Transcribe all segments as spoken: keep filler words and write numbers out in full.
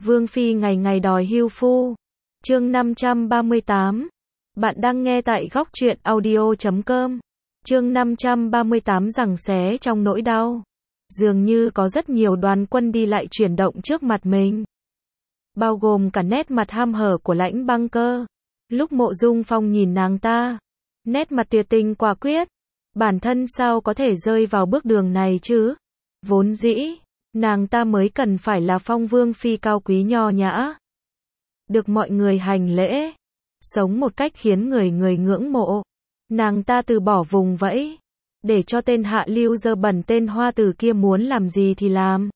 Vương Phi ngày ngày đòi hưu phu. Chương năm trăm ba mươi tám. Bạn đang nghe tại góc truyện audio chấm com. Chương năm trăm ba mươi tám giằng xé trong nỗi đau. Dường như có rất nhiều đoàn quân đi lại chuyển động trước mặt mình. Bao gồm cả nét mặt ham hở của Lãnh Băng Cơ. Lúc Mộ Dung Phong nhìn nàng ta, nét mặt tuyệt tình quả quyết. Bản thân sao có thể rơi vào bước đường này chứ? Vốn dĩ, nàng ta mới cần phải là Phong Vương Phi cao quý nho nhã, được mọi người hành lễ, sống một cách khiến người người ngưỡng mộ. Nàng ta từ bỏ vùng vẫy, để cho tên hạ lưu dơ bẩn tên Hoa Tử kia muốn làm gì thì làm.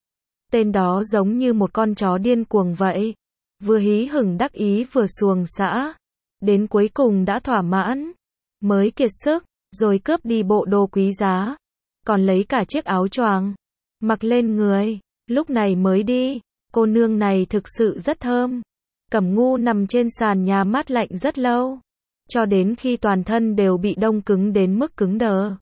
Tên đó giống như một con chó điên cuồng vậy, vừa hí hửng đắc ý vừa xuồng xã, đến cuối cùng đã thỏa mãn, mới kiệt sức, rồi cướp đi bộ đồ quý giá, còn lấy cả chiếc áo choàng mặc lên người, lúc này mới đi. Cô nương này thực sự rất thơm. Cẩm Ngu nằm trên sàn nhà mát lạnh rất lâu, cho đến khi toàn thân đều bị đông cứng đến mức cứng đờ,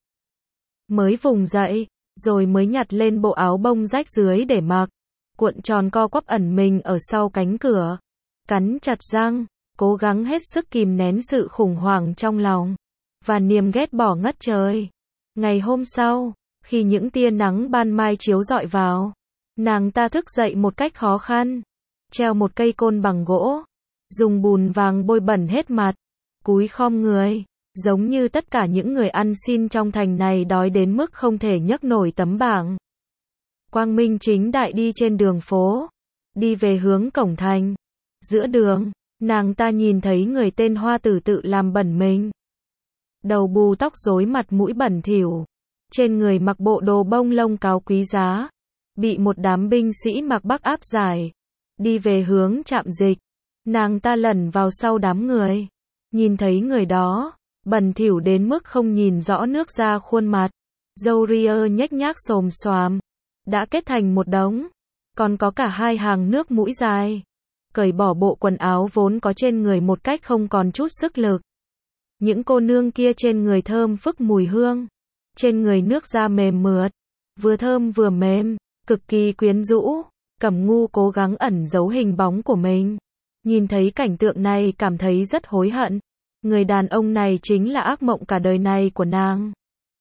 mới vùng dậy, rồi mới nhặt lên bộ áo bông rách dưới để mặc, cuộn tròn co quắp ẩn mình ở sau cánh cửa, cắn chặt răng, cố gắng hết sức kìm nén sự khủng hoảng trong lòng và niềm ghét bỏ ngất trời. Ngày hôm sau, khi những tia nắng ban mai chiếu rọi vào, nàng ta thức dậy một cách khó khăn, treo một cây côn bằng gỗ, dùng bùn vàng bôi bẩn hết mặt, cúi khom người, giống như tất cả những người ăn xin trong thành này đói đến mức không thể nhấc nổi tấm bảng. Quang minh chính đại đi trên đường phố, đi về hướng cổng thành. Giữa đường, nàng ta nhìn thấy người tên Hoa Tử tự làm bẩn mình. Đầu bù tóc rối, mặt mũi bẩn thỉu, trên người mặc bộ đồ bông lông cáo quý giá, bị một đám binh sĩ mặc Bắc áp giải, đi về hướng trạm dịch. Nàng ta lẩn vào sau đám người, nhìn thấy người đó, bẩn thỉu đến mức không nhìn rõ nước da khuôn mặt, râu ria nhếch nhác xồm xoàm, đã kết thành một đống, còn có cả hai hàng nước mũi dài. Cởi bỏ bộ quần áo vốn có trên người một cách không còn chút sức lực. Những cô nương kia trên người thơm phức mùi hương, trên người nước da mềm mượt, vừa thơm vừa mềm, cực kỳ quyến rũ. Cẩm Ngu cố gắng ẩn giấu hình bóng của mình, nhìn thấy cảnh tượng này cảm thấy rất hối hận. Người đàn ông này chính là ác mộng cả đời này của nàng.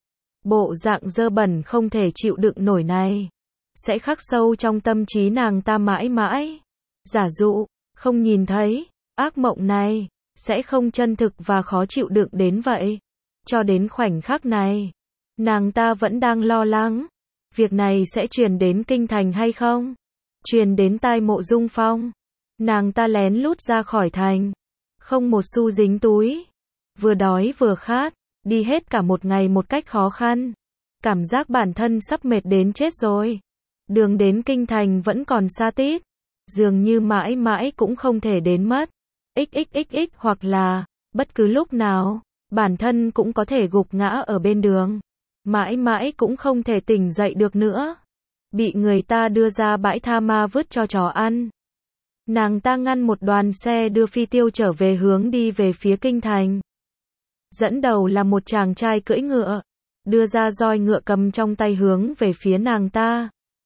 Bộ dạng dơ bẩn không thể chịu đựng nổi này sẽ khắc sâu trong tâm trí nàng ta mãi mãi. Giả dụ không nhìn thấy, ác mộng này sẽ không chân thực và khó chịu đựng đến vậy. Cho đến khoảnh khắc này, nàng ta vẫn đang lo lắng, việc này sẽ truyền đến kinh thành hay không? Truyền đến tai Mộ Dung Phong. Nàng ta lén lút ra khỏi thành, không một xu dính túi, vừa đói vừa khát, đi hết cả một ngày một cách khó khăn, cảm giác bản thân sắp mệt đến chết rồi. Đường đến kinh thành vẫn còn xa tít, dường như mãi mãi cũng không thể đến mất. xxxx hoặc là bất cứ lúc nào, bản thân cũng có thể gục ngã ở bên đường, mãi mãi cũng không thể tỉnh dậy được nữa, bị người ta đưa ra bãi tha ma vứt cho chó ăn. Nàng ta ngăn một đoàn xe đưa phi tiêu trở về hướng đi về phía kinh thành. Dẫn đầu là một chàng trai cưỡi ngựa, đưa ra roi ngựa cầm trong tay hướng về phía nàng ta.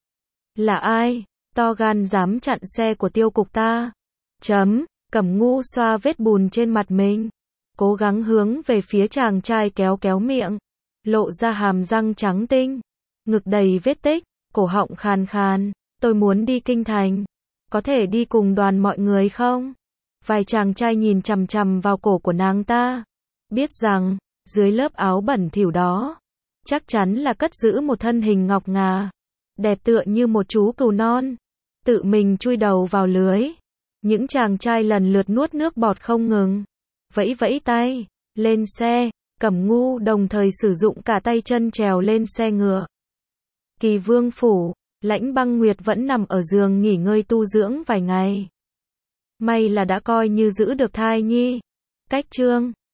Là ai? To gan dám chặn xe của tiêu cục ta? Chấm. Cẩm Ngu xoa vết bùn trên mặt mình, cố gắng hướng về phía chàng trai kéo kéo miệng, lộ ra hàm răng trắng tinh, ngực đầy vết tích, cổ họng khàn khàn. Tôi muốn đi kinh thành, có thể đi cùng đoàn mọi người không? Vài chàng trai nhìn chằm chằm vào cổ của nàng ta, biết rằng dưới lớp áo bẩn thỉu đó chắc chắn là cất giữ một thân hình ngọc ngà, đẹp tựa như một chú cừu non, tự mình chui đầu vào lưới. Những chàng trai lần lượt nuốt nước bọt không ngừng, vẫy vẫy tay, lên xe. Cẩm Ngu đồng thời sử dụng cả tay chân trèo lên xe ngựa. Kỳ Vương phủ, Lãnh Băng Nguyệt vẫn nằm ở giường nghỉ ngơi tu dưỡng vài ngày. May là đã coi như giữ được thai nhi. Cách chương